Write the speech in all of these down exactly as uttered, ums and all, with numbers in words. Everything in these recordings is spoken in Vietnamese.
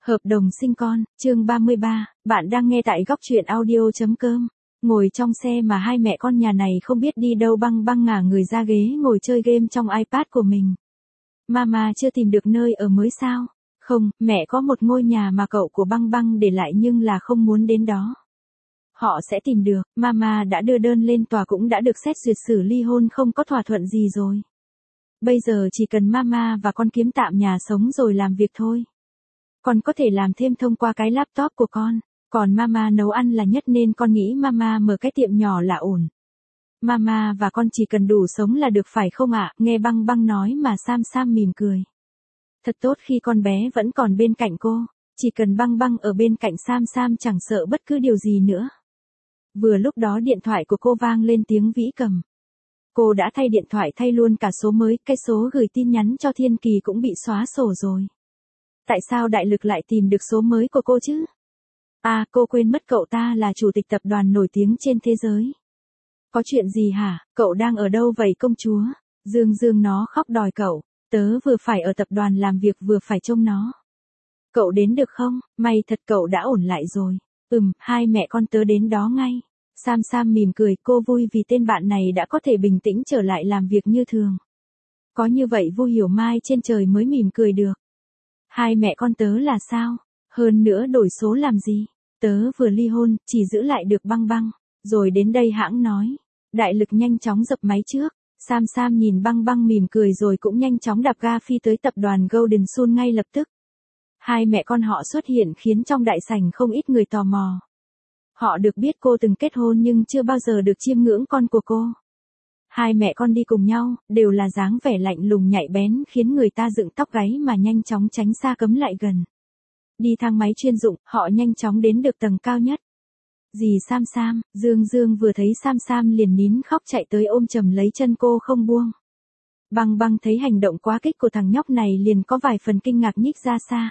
Hợp đồng sinh con, chương ba mươi ba, bạn đang nghe tại góc truyện audio chấm com. Ngồi trong xe mà hai mẹ con nhà này không biết đi đâu Băng Băng ngả người ra ghế ngồi chơi game trong iPad của mình. Mama chưa tìm được nơi ở mới sao? Không, mẹ có một ngôi nhà mà cậu của Băng Băng để lại nhưng là không muốn đến đó. Họ sẽ tìm được, Mama đã đưa đơn lên tòa cũng đã được xét duyệt xử ly hôn không có thỏa thuận gì rồi. Bây giờ chỉ cần Mama và con kiếm tạm nhà sống rồi làm việc thôi. Con có thể làm thêm thông qua cái laptop của con, còn Mama nấu ăn là nhất nên con nghĩ Mama mở cái tiệm nhỏ là ổn. Mama và con chỉ cần đủ sống là được phải không ạ? Nghe Băng Băng nói mà Sam Sam mỉm cười. Thật tốt khi con bé vẫn còn bên cạnh cô, chỉ cần Băng Băng ở bên cạnh Sam Sam chẳng sợ bất cứ điều gì nữa. Vừa lúc đó điện thoại của cô vang lên tiếng vĩ cầm. Cô đã thay điện thoại thay luôn cả số mới, cái số gửi tin nhắn cho Thiên Kỳ cũng bị xóa sổ rồi. Tại sao đại lực lại tìm được số mới của cô chứ? À, cô quên mất cậu ta là chủ tịch tập đoàn nổi tiếng trên thế giới. Có chuyện gì hả? Cậu đang ở đâu vậy công chúa? Dương Dương nó khóc đòi cậu. Tớ vừa phải ở tập đoàn làm việc vừa phải trông nó. Cậu đến được không? May thật cậu đã ổn lại rồi. Ừm, hai mẹ con tớ đến đó ngay. Sam Sam mỉm cười, cô vui vì tên bạn này đã có thể bình tĩnh trở lại làm việc như thường. Có như vậy Vu Hiểu Mai trên trời mới mỉm cười được. Hai mẹ con tớ là sao? Hơn nữa đổi số làm gì? Tớ vừa ly hôn, chỉ giữ lại được Băng Băng. Rồi đến đây hãng nói. Đại lực nhanh chóng dập máy trước. Sam Sam nhìn Băng Băng mỉm cười rồi cũng nhanh chóng đạp ga phi tới tập đoàn Golden Sun ngay lập tức. Hai mẹ con họ xuất hiện khiến trong đại sảnh không ít người tò mò. Họ được biết cô từng kết hôn nhưng chưa bao giờ được chiêm ngưỡng con của cô. Hai mẹ con đi cùng nhau, đều là dáng vẻ lạnh lùng nhạy bén khiến người ta dựng tóc gáy mà nhanh chóng tránh xa cấm lại gần. Đi thang máy chuyên dụng, họ nhanh chóng đến được tầng cao nhất. Dì Sam Sam, Dương Dương vừa thấy Sam Sam liền nín khóc chạy tới ôm chầm lấy chân cô không buông. Băng Băng thấy hành động quá kích của thằng nhóc này liền có vài phần kinh ngạc nhích ra xa.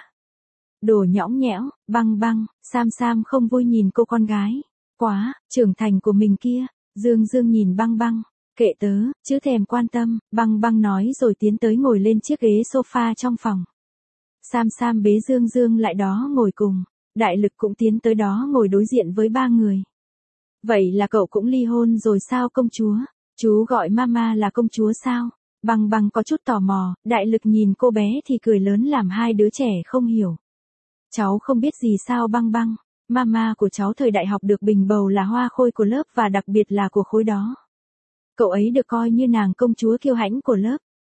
Đồ nhõng nhẽo, Băng Băng, Sam Sam không vui nhìn cô con gái. Quá, trưởng thành của mình kia, Dương Dương nhìn Băng Băng. Kệ tớ, chứ thèm quan tâm, Băng Băng nói rồi tiến tới ngồi lên chiếc ghế sofa trong phòng. Sam Sam bế Dương Dương lại đó ngồi cùng, đại lực cũng tiến tới đó ngồi đối diện với ba người. Vậy là cậu cũng ly hôn rồi sao công chúa? Chú gọi Mama là công chúa sao? Băng Băng có chút tò mò, đại lực nhìn cô bé thì cười lớn làm hai đứa trẻ không hiểu. Cháu không biết gì sao Băng Băng, Mama của cháu thời đại học được bình bầu là hoa khôi của lớp và đặc biệt là của khối đó. Cậu ấy được coi như nàng công chúa kiêu hãnh của lớp.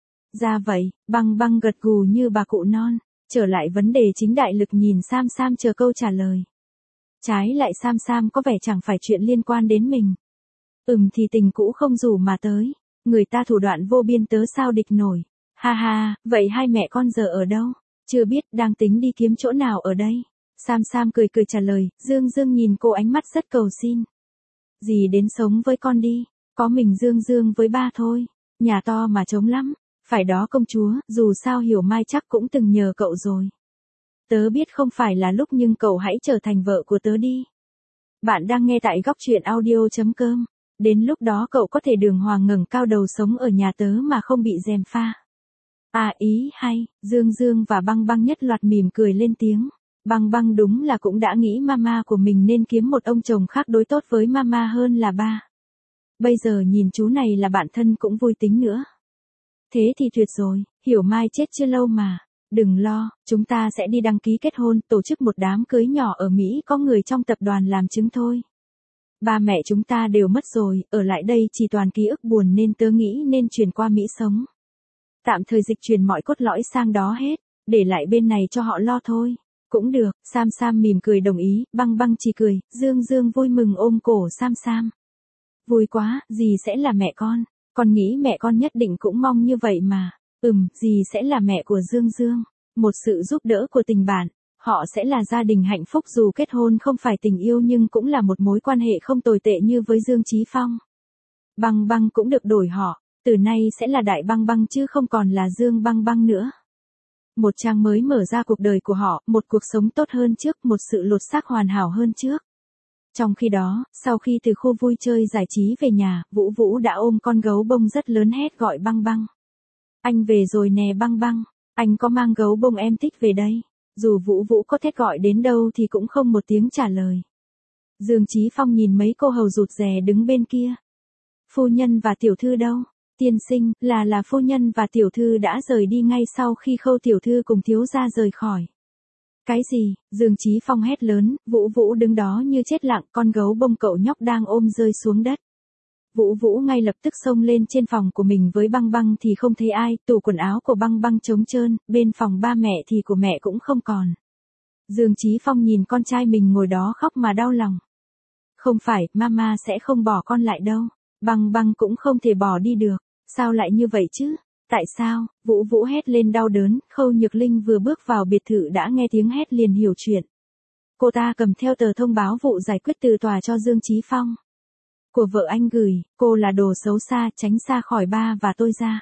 Ra vậy, Băng Băng gật gù như bà cụ non. Trở lại vấn đề chính đại lực nhìn Sam Sam chờ câu trả lời. Trái lại Sam Sam có vẻ chẳng phải chuyện liên quan đến mình. Ừm thì tình cũ không rủ mà tới. Người ta thủ đoạn vô biên tớ sao địch nổi. Ha ha, vậy hai mẹ con giờ ở đâu? Chưa biết, đang tính đi kiếm chỗ nào ở đây. Sam Sam cười cười trả lời, Dương Dương nhìn cô ánh mắt rất cầu xin. Dì đến sống với con đi. Có mình Dương Dương với ba thôi. Nhà to mà trống lắm. Phải đó công chúa, dù sao Hiểu Mai chắc cũng từng nhờ cậu rồi. Tớ biết không phải là lúc nhưng cậu hãy trở thành vợ của tớ đi. Bạn đang nghe tại góc truyện audio chấm com. Đến lúc đó cậu có thể đường hoàng ngẩng cao đầu sống ở nhà tớ mà không bị gièm pha. À ý hay, Dương Dương và Băng Băng nhất loạt mỉm cười lên tiếng. Băng Băng đúng là cũng đã nghĩ Mama của mình nên kiếm một ông chồng khác đối tốt với Mama hơn là ba. Bây giờ nhìn chú này là bạn thân cũng vui tính nữa. Thế thì tuyệt rồi, Hiểu Mai chết chưa lâu mà. Đừng lo, chúng ta sẽ đi đăng ký kết hôn, tổ chức một đám cưới nhỏ ở Mỹ có người trong tập đoàn làm chứng thôi. Ba mẹ chúng ta đều mất rồi, ở lại đây chỉ toàn ký ức buồn nên tớ nghĩ nên chuyển qua Mỹ sống. Tạm thời dịch chuyển mọi cốt lõi sang đó hết, để lại bên này cho họ lo thôi. Cũng được, Sam Sam mỉm cười đồng ý, Băng Băng chỉ cười, Dương Dương vui mừng ôm cổ Sam Sam. Vui quá, dì sẽ là mẹ con. Con nghĩ mẹ con nhất định cũng mong như vậy mà. Ừm, dì sẽ là mẹ của Dương Dương. Một sự giúp đỡ của tình bạn. Họ sẽ là gia đình hạnh phúc dù kết hôn không phải tình yêu nhưng cũng là một mối quan hệ không tồi tệ như với Dương Chí Phong. Băng Băng cũng được đổi họ. Từ nay sẽ là Đại Băng Băng chứ không còn là Dương Băng Băng nữa. Một trang mới mở ra cuộc đời của họ, một cuộc sống tốt hơn trước, một sự lột xác hoàn hảo hơn trước. Trong khi đó, sau khi từ khu vui chơi giải trí về nhà, Vũ Vũ đã ôm con gấu bông rất lớn hét gọi Băng Băng. Anh về rồi nè Băng Băng, anh có mang gấu bông em thích về đây. Dù Vũ Vũ có thét gọi đến đâu thì cũng không một tiếng trả lời. Dương Chí Phong nhìn mấy cô hầu rụt rè đứng bên kia. Phu nhân và tiểu thư đâu? Tiên sinh, là là phu nhân và tiểu thư đã rời đi ngay sau khi Khâu tiểu thư cùng thiếu gia rời khỏi. Cái gì? Dương Chí Phong hét lớn, Vũ Vũ đứng đó như chết lặng, con gấu bông cậu nhóc đang ôm rơi xuống đất. Vũ Vũ ngay lập tức xông lên trên phòng của mình với Băng Băng thì không thấy ai, tủ quần áo của Băng Băng trống trơn, bên phòng ba mẹ thì của mẹ cũng không còn. Dương Chí Phong nhìn con trai mình ngồi đó khóc mà đau lòng. Không phải, mama sẽ không bỏ con lại đâu. Băng Băng cũng không thể bỏ đi được. Sao lại như vậy chứ? Tại sao? Vũ Vũ hét lên đau đớn, Khâu Nhược Linh vừa bước vào biệt thự đã nghe tiếng hét liền hiểu chuyện. Cô ta cầm theo tờ thông báo vụ giải quyết từ tòa cho Dương Chí Phong. Của vợ anh gửi, cô là đồ xấu xa, tránh xa khỏi ba và tôi ra.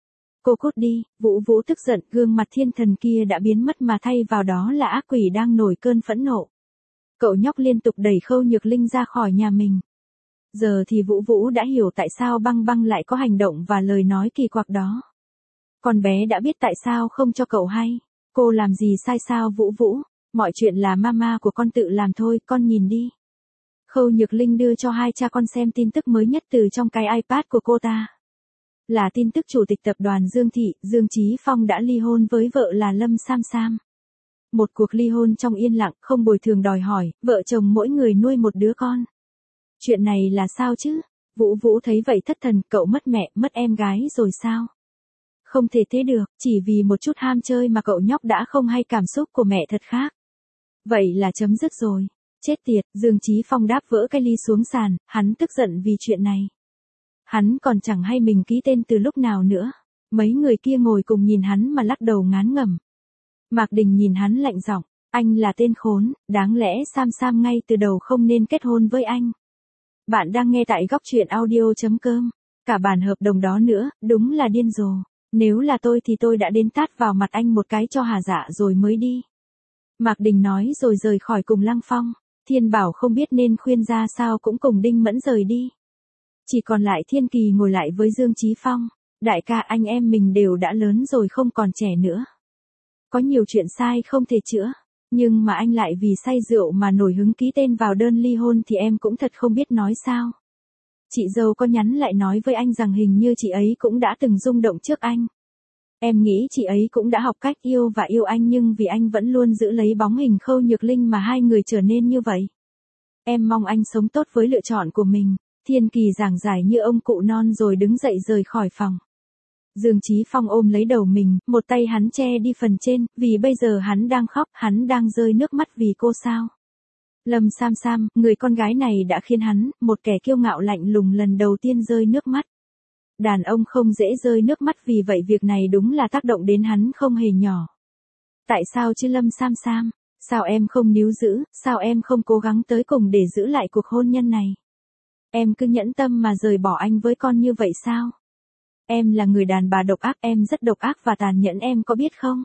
Cô cút đi, Vũ Vũ tức giận, gương mặt thiên thần kia đã biến mất mà thay vào đó là ác quỷ đang nổi cơn phẫn nộ. Cậu nhóc liên tục đẩy Khâu Nhược Linh ra khỏi nhà mình. Giờ thì Vũ Vũ đã hiểu tại sao Băng Băng lại có hành động và lời nói kỳ quặc đó. Con bé đã biết tại sao không cho cậu hay. Cô làm gì sai sao Vũ Vũ? Mọi chuyện là mama của con tự làm thôi, con nhìn đi. Khâu Nhược Linh đưa cho hai cha con xem tin tức mới nhất từ trong cái iPad của cô ta. Là tin tức chủ tịch tập đoàn Dương Thị, Dương Chí Phong đã ly hôn với vợ là Lâm Sam Sam. Một cuộc ly hôn trong yên lặng, không bồi thường đòi hỏi, vợ chồng mỗi người nuôi một đứa con. Chuyện này là sao chứ? Vũ Vũ thấy vậy thất thần, cậu mất mẹ, mất em gái rồi sao? Không thể thế được, chỉ vì một chút ham chơi mà cậu nhóc đã không hay cảm xúc của mẹ thật khác. Vậy là chấm dứt rồi. Chết tiệt, Dương Chí Phong đáp vỡ cái ly xuống sàn, hắn tức giận vì chuyện này. Hắn còn chẳng hay mình ký tên từ lúc nào nữa. Mấy người kia ngồi cùng nhìn hắn mà lắc đầu ngán ngẩm. Mạc Đình nhìn hắn lạnh giọng, anh là tên khốn, đáng lẽ Sam Sam ngay từ đầu không nên kết hôn với anh. Bạn đang nghe tại góc truyện audio chấm com. Cả bản hợp đồng đó nữa, đúng là điên rồ. Nếu là tôi thì tôi đã đến tát vào mặt anh một cái cho hà dạ rồi mới đi. Mạc Đình nói rồi rời khỏi cùng Lăng Phong. Thiên Bảo không biết nên khuyên ra sao cũng cùng Đinh Mẫn rời đi. Chỉ còn lại Thiên Kỳ ngồi lại với Dương Chí Phong. Đại ca, anh em mình đều đã lớn rồi không còn trẻ nữa. Có nhiều chuyện sai không thể chữa. Nhưng mà anh lại vì say rượu mà nổi hứng ký tên vào đơn ly hôn thì em cũng thật không biết nói sao. Chị dâu có nhắn lại nói với anh rằng hình như chị ấy cũng đã từng rung động trước anh. Em nghĩ chị ấy cũng đã học cách yêu và yêu anh nhưng vì anh vẫn luôn giữ lấy bóng hình Khâu Nhược Linh mà hai người trở nên như vậy. Em mong anh sống tốt với lựa chọn của mình. Thiên Kỳ giảng giải như ông cụ non rồi đứng dậy rời khỏi phòng. Dương Chí Phong ôm lấy đầu mình, một tay hắn che đi phần trên, vì bây giờ hắn đang khóc, hắn đang rơi nước mắt vì cô sao. Lâm Sam Sam, người con gái này đã khiến hắn, một kẻ kiêu ngạo lạnh lùng lần đầu tiên rơi nước mắt. Đàn ông không dễ rơi nước mắt vì vậy việc này đúng là tác động đến hắn không hề nhỏ. Tại sao chứ Lâm Sam Sam? Sao em không níu giữ, sao em không cố gắng tới cùng để giữ lại cuộc hôn nhân này? Em cứ nhẫn tâm mà rời bỏ anh với con như vậy sao? Em là người đàn bà độc ác, em rất độc ác và tàn nhẫn em có biết không?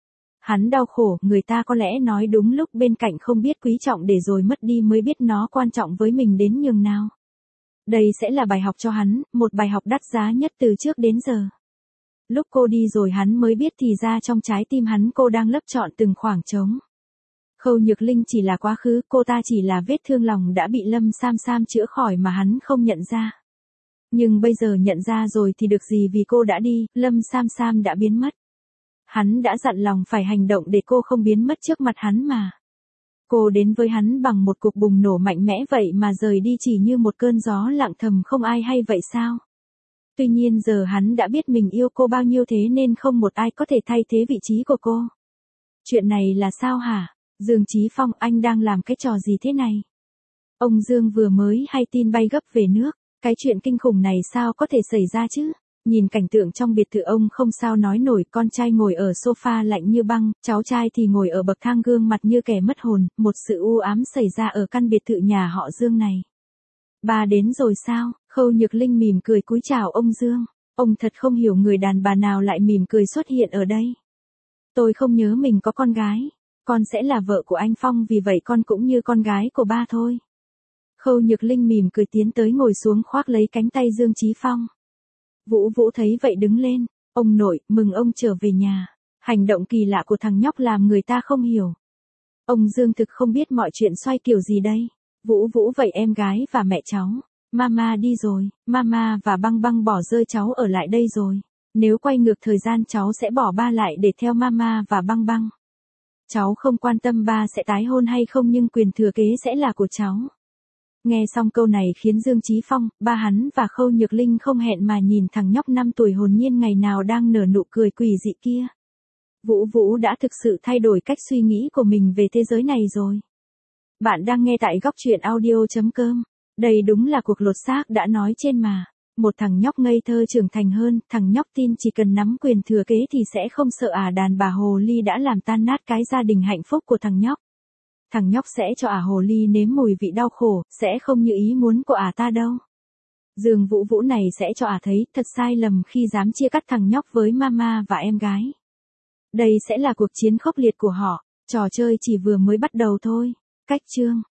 Hắn đau khổ, người ta có lẽ nói đúng lúc bên cạnh không biết quý trọng để rồi mất đi mới biết nó quan trọng với mình đến nhường nào. Đây sẽ là bài học cho hắn, một bài học đắt giá nhất từ trước đến giờ. Lúc cô đi rồi hắn mới biết thì ra trong trái tim hắn cô đang lấp trọn từng khoảng trống. Khâu Nhược Linh chỉ là quá khứ, cô ta chỉ là vết thương lòng đã bị Lâm Sam Sam chữa khỏi mà hắn không nhận ra. Nhưng bây giờ nhận ra rồi thì được gì vì cô đã đi, Lâm Sam Sam đã biến mất. Hắn đã dặn lòng phải hành động để cô không biến mất trước mặt hắn mà. Cô đến với hắn bằng một cuộc bùng nổ mạnh mẽ vậy mà rời đi chỉ như một cơn gió lặng thầm không ai hay vậy sao? Tuy nhiên giờ hắn đã biết mình yêu cô bao nhiêu thế nên không một ai có thể thay thế vị trí của cô. Chuyện này là sao hả? Dương Chí Phong, anh đang làm cái trò gì thế này? Ông Dương vừa mới hay tin bay gấp về nước. Cái chuyện kinh khủng này sao có thể xảy ra chứ? Nhìn cảnh tượng trong biệt thự ông không sao nói nổi, con trai ngồi ở sofa lạnh như băng, cháu trai thì ngồi ở bậc thang gương mặt như kẻ mất hồn, một sự u ám xảy ra ở căn biệt thự nhà họ Dương này. Ba đến rồi sao? Khâu Nhược Linh mỉm cười cúi chào ông Dương. Ông thật không hiểu người đàn bà nào lại mỉm cười xuất hiện ở đây. Tôi không nhớ mình có con gái. Con sẽ là vợ của anh Phong vì vậy con cũng như con gái của ba thôi. Khâu Nhược Linh mỉm cười tiến tới ngồi xuống khoác lấy cánh tay Dương Chí Phong. Vũ Vũ thấy vậy đứng lên. Ông nội, mừng ông trở về nhà. Hành động kỳ lạ của thằng nhóc làm người ta không hiểu. Ông Dương thực không biết mọi chuyện xoay kiểu gì đây. Vũ Vũ vậy em gái và mẹ cháu. Mama đi rồi, Mama và Băng Băng bỏ rơi cháu ở lại đây rồi. Nếu quay ngược thời gian cháu sẽ bỏ ba lại để theo Mama và Băng Băng. Cháu không quan tâm ba sẽ tái hôn hay không nhưng quyền thừa kế sẽ là của cháu. Nghe xong câu này khiến Dương Chí Phong, ba hắn và Khâu Nhược Linh không hẹn mà nhìn thằng nhóc năm tuổi hồn nhiên ngày nào đang nở nụ cười quỷ dị kia. Vũ Vũ đã thực sự thay đổi cách suy nghĩ của mình về thế giới này rồi. Bạn đang nghe tại góc truyện audio.com. Đây đúng là cuộc lột xác đã nói trên mà. Một thằng nhóc ngây thơ trưởng thành hơn, thằng nhóc tin chỉ cần nắm quyền thừa kế thì sẽ không sợ ả đàn bà hồ ly đã làm tan nát cái gia đình hạnh phúc của thằng nhóc. Thằng nhóc sẽ cho ả hồ ly nếm mùi vị đau khổ, sẽ không như ý muốn của ả ta đâu. Dương Vũ Vũ này sẽ cho ả thấy thật sai lầm khi dám chia cắt thằng nhóc với mama và em gái. Đây sẽ là cuộc chiến khốc liệt của họ, trò chơi chỉ vừa mới bắt đầu thôi. Cách chương